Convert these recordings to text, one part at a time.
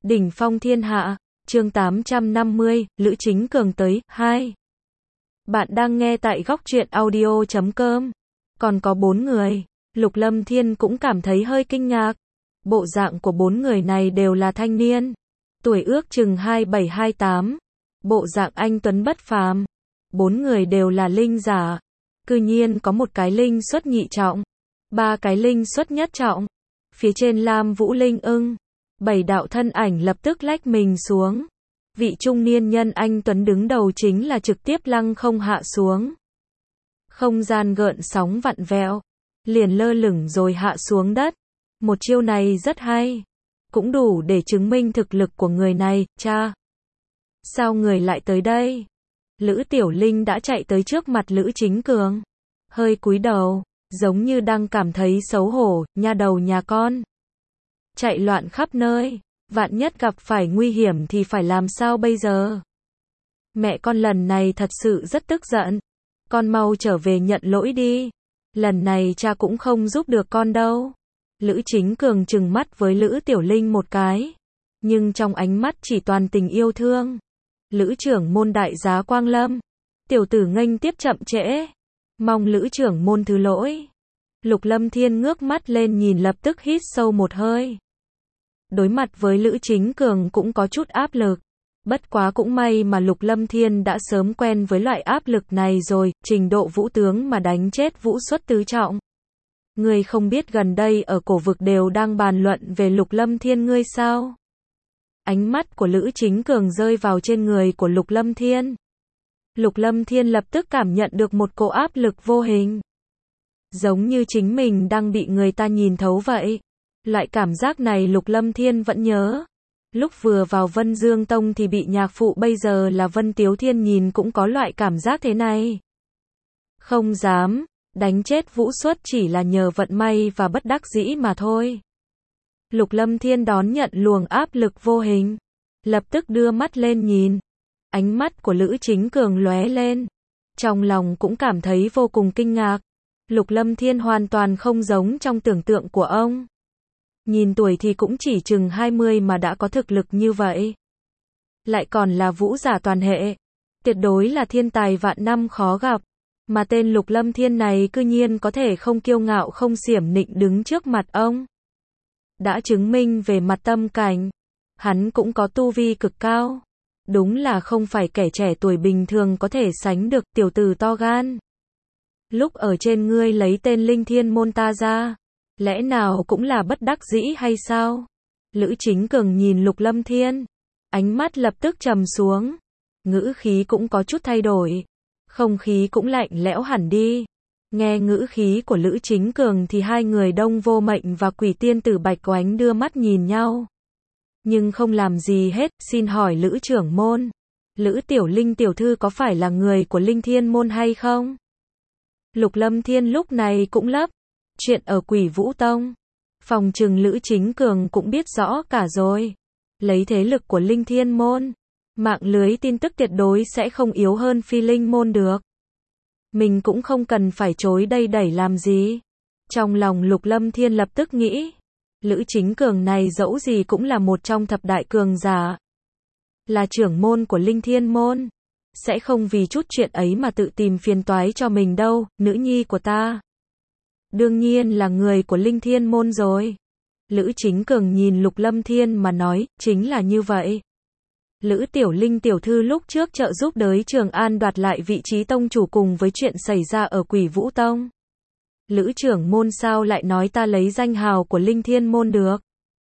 Đỉnh phong thiên hạ, chương 850, Lữ Chính Cường tới, 2. Bạn đang nghe tại góc truyện audio.com. Còn có 4 người, Lục Lâm Thiên cũng cảm thấy hơi kinh ngạc. Bộ dạng của 4 người này đều là thanh niên, tuổi ước chừng 27-28, bộ dạng anh tuấn bất phàm. 4 người đều là linh giả, cư nhiên có một cái linh xuất nhị trọng, 3 cái linh xuất nhất trọng. Phía trên Lam Vũ Linh ưng, 7 đạo thân ảnh lập tức lách mình xuống. Vị trung niên nhân anh tuấn đứng đầu chính là trực tiếp lăng không hạ xuống. Không gian gợn sóng vặn vẹo, liền lơ lửng rồi hạ xuống đất. Một chiêu này rất hay, cũng đủ để chứng minh thực lực của người này. Cha, sao người lại tới đây? Lữ Tiểu Linh đã chạy tới trước mặt Lữ Chính Cường, hơi cúi đầu, giống như đang cảm thấy xấu hổ. Nha đầu nhà con chạy loạn khắp nơi, vạn nhất gặp phải nguy hiểm thì phải làm sao bây giờ? Mẹ con lần này thật sự rất tức giận, con mau trở về nhận lỗi đi, lần này cha cũng không giúp được con đâu. Lữ Chính Cường trừng mắt với Lữ Tiểu Linh một cái, nhưng trong ánh mắt chỉ toàn tình yêu thương. Lữ trưởng môn đại giá Quang Lâm, tiểu tử nghênh tiếp chậm trễ, mong Lữ trưởng môn thứ lỗi. Lục Lâm Thiên ngước mắt lên nhìn lập tức hít sâu một hơi. Đối mặt với Lữ Chính Cường cũng có chút áp lực. Bất quá cũng may mà Lục Lâm Thiên đã sớm quen với loại áp lực này rồi, trình độ vũ tướng mà đánh chết vũ xuất tứ trọng. Ngươi không biết gần đây ở cổ vực đều đang bàn luận về Lục Lâm Thiên ngươi sao? Ánh mắt của Lữ Chính Cường rơi vào trên người của Lục Lâm Thiên. Lục Lâm Thiên lập tức cảm nhận được một cỗ áp lực vô hình. Giống như chính mình đang bị người ta nhìn thấu vậy. Loại cảm giác này Lục Lâm Thiên vẫn nhớ. Lúc vừa vào Vân Dương Tông thì bị nhạc phụ bây giờ là Vân Tiếu Thiên nhìn cũng có loại cảm giác thế này. Không dám, đánh chết vũ xuất chỉ là nhờ vận may và bất đắc dĩ mà thôi. Lục Lâm Thiên đón nhận luồng áp lực vô hình, lập tức đưa mắt lên nhìn. Ánh mắt của Lữ Chính Cường lóe lên, trong lòng cũng cảm thấy vô cùng kinh ngạc. Lục Lâm Thiên hoàn toàn không giống trong tưởng tượng của ông. Nhìn tuổi thì cũng chỉ chừng 20 mà đã có thực lực như vậy. Lại còn là vũ giả toàn hệ, tuyệt đối là thiên tài vạn năm khó gặp. Mà tên Lục Lâm Thiên này cư nhiên có thể không kiêu ngạo không xiểm nịnh đứng trước mặt ông. Đã chứng minh về mặt tâm cảnh, hắn cũng có tu vi cực cao. Đúng là không phải kẻ trẻ tuổi bình thường có thể sánh được. Tiểu tử to gan, lúc ở trên ngươi lấy tên Linh Thiên môn ta ra, lẽ nào cũng là bất đắc dĩ hay sao? Lữ Chính Cường nhìn Lục Lâm Thiên, ánh mắt lập tức trầm xuống, ngữ khí cũng có chút thay đổi, không khí cũng lạnh lẽo hẳn đi. Nghe ngữ khí của Lữ Chính Cường thì hai người Đông Vô Mệnh và Quỷ Tiên Tử Bạch Oánh đưa mắt nhìn nhau, nhưng không làm gì hết. Xin hỏi Lữ trưởng môn, Lữ Tiểu Linh tiểu thư có phải là người của Linh Thiên môn hay không? Lục Lâm Thiên lúc này cũng lấp chuyện ở Quỷ Vũ Tông, phòng trừng Lữ Chính Cường cũng biết rõ cả rồi. Lấy thế lực của Linh Thiên môn, mạng lưới tin tức tuyệt đối sẽ không yếu hơn Phi Linh môn được. Mình cũng không cần phải chối đây đẩy làm gì. Trong lòng Lục Lâm Thiên lập tức nghĩ, Lữ Chính Cường này dẫu gì cũng là một trong thập đại cường giả, là trưởng môn của Linh Thiên môn, sẽ không vì chút chuyện ấy mà tự tìm phiền toái cho mình đâu. Nữ nhi của ta đương nhiên là người của Linh Thiên môn rồi. Lữ Chính Cường nhìn Lục Lâm Thiên mà nói, chính là như vậy. Lữ Tiểu Linh tiểu thư lúc trước trợ giúp đới Trường An đoạt lại vị trí tông chủ cùng với chuyện xảy ra ở Quỷ Vũ Tông. Lữ trưởng môn sao lại nói ta lấy danh hào của Linh Thiên môn được?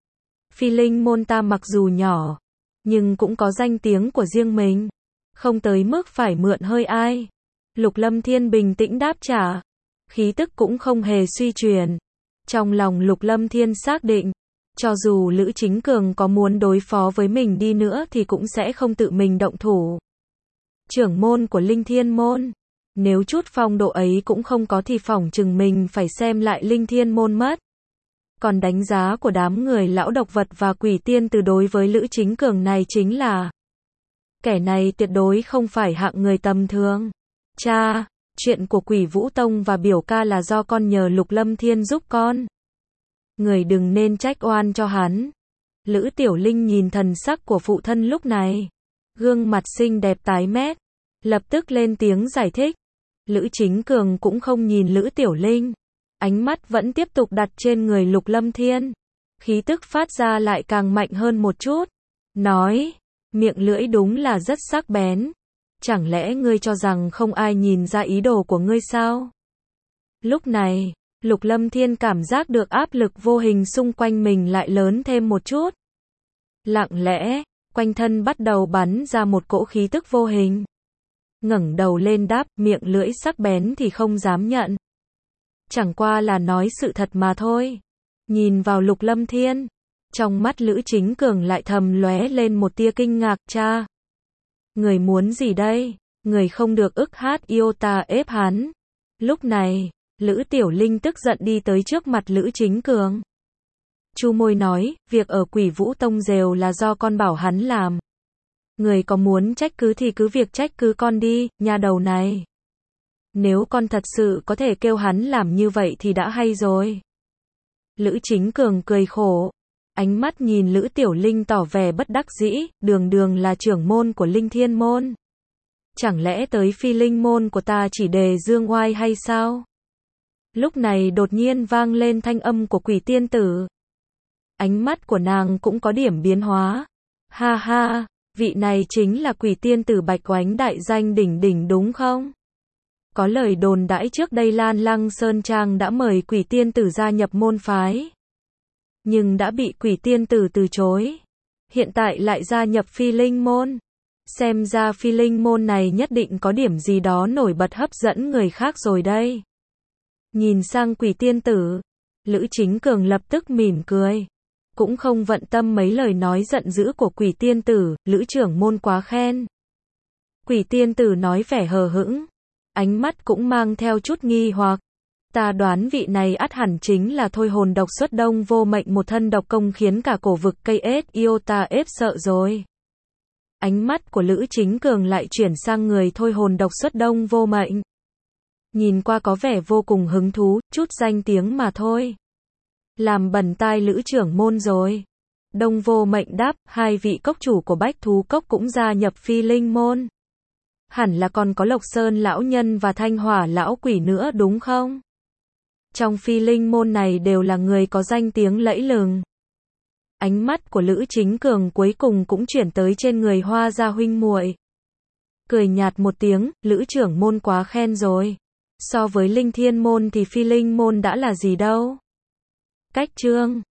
Phi Linh môn ta mặc dù nhỏ, nhưng cũng có danh tiếng của riêng mình, không tới mức phải mượn hơi ai. Lục Lâm Thiên bình tĩnh đáp trả, khí tức cũng không hề suy chuyển. Trong lòng Lục Lâm Thiên xác định, cho dù Lữ Chính Cường có muốn đối phó với mình đi nữa thì cũng sẽ không tự mình động thủ. Trưởng môn của Linh Thiên môn, nếu chút phong độ ấy cũng không có thì phỏng chừng mình phải xem lại Linh Thiên môn mất. Còn đánh giá của đám người lão độc vật và Quỷ Tiên Tử đối với Lữ Chính Cường này chính là, kẻ này tuyệt đối không phải hạng người tầm thường. Cha, chuyện của Quỷ Vũ Tông và biểu ca là do con nhờ Lục Lâm Thiên giúp con. Người đừng nên trách oan cho hắn. Lữ Tiểu Linh nhìn thần sắc của phụ thân lúc này, gương mặt xinh đẹp tái mét, lập tức lên tiếng giải thích. Lữ Chính Cường cũng không nhìn Lữ Tiểu Linh, ánh mắt vẫn tiếp tục đặt trên người Lục Lâm Thiên, khí tức phát ra lại càng mạnh hơn một chút, nói, miệng lưỡi đúng là rất sắc bén, chẳng lẽ ngươi cho rằng không ai nhìn ra ý đồ của ngươi sao? Lúc này, Lục Lâm Thiên cảm giác được áp lực vô hình xung quanh mình lại lớn thêm một chút. Lặng lẽ, quanh thân bắt đầu bắn ra một cỗ khí tức vô hình. Ngẩng đầu lên đáp, miệng lưỡi sắc bén thì không dám nhận. Chẳng qua là nói sự thật mà thôi. Nhìn vào Lục Lâm Thiên, trong mắt Lữ Chính Cường lại thầm lóe lên một tia kinh ngạc, cha. Người muốn gì đây? Người không được ức hát iota ép hắn. Lúc này, Lữ Tiểu Linh tức giận đi tới trước mặt Lữ Chính Cường. Chu môi nói, việc ở Quỷ Vũ Tông rều là do con bảo hắn làm. Người có muốn trách cứ thì cứ việc trách cứ con đi, nhà đầu này. Nếu con thật sự có thể kêu hắn làm như vậy thì đã hay rồi. Lữ Chính Cường cười khổ. Ánh mắt nhìn Lữ Tiểu Linh tỏ vẻ bất đắc dĩ, đường đường là trưởng môn của Linh Thiên Môn. Chẳng lẽ tới Phi Linh Môn của ta chỉ đề dương oai hay sao? Lúc này đột nhiên vang lên thanh âm của Quỷ Tiên Tử. Ánh mắt của nàng cũng có điểm biến hóa. Ha ha, vị này chính là Quỷ Tiên Tử Bạch Oánh đại danh đỉnh đỉnh đúng không? Có lời đồn đãi trước đây Lan Lăng Sơn Trang đã mời Quỷ Tiên Tử gia nhập môn phái. Nhưng đã bị Quỷ Tiên Tử từ chối. Hiện tại lại gia nhập Phi Linh Môn. Xem ra Phi Linh Môn này nhất định có điểm gì đó nổi bật hấp dẫn người khác rồi đây. Nhìn sang Quỷ Tiên Tử, Lữ Chính Cường lập tức mỉm cười. Cũng không bận tâm mấy lời nói giận dữ của Quỷ Tiên Tử, Lữ trưởng môn quá khen. Quỷ Tiên Tử nói vẻ hờ hững, ánh mắt cũng mang theo chút nghi hoặc. Ta đoán vị này ắt hẳn chính là thôi hồn độc xuất Đông Vô Mệnh, một thân độc công khiến cả cổ vực cây ết iota ép sợ rồi. Ánh mắt của Lữ Chính Cường lại chuyển sang người thôi hồn độc xuất Đông Vô Mệnh. Nhìn qua có vẻ vô cùng hứng thú, chút danh tiếng mà thôi. Làm bẩn tai Lữ trưởng môn rồi. Đông Vô Mệnh đáp, hai vị cốc chủ của Bách Thú Cốc cũng gia nhập Phi Linh Môn. Hẳn là còn có Lộc Sơn lão nhân và Thanh Hỏa lão quỷ nữa đúng không? Trong Phi Linh Môn này đều là người có danh tiếng lẫy lừng. Ánh mắt của Lữ Chính Cường cuối cùng cũng chuyển tới trên người Hoa gia huynh muội. Cười nhạt một tiếng, Lữ trưởng môn quá khen rồi. So với Linh Thiên Môn thì Phi Linh Môn đã là gì đâu. Cách chương